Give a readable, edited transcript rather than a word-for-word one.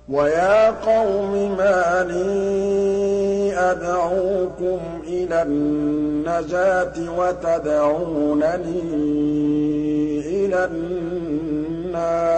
وَيَا قَوْمِ مَا لِي أَدْعُوكُمْ إِلَى النَّجَاةِ وَتَدْعُونَنِي إِلَى النَّارِ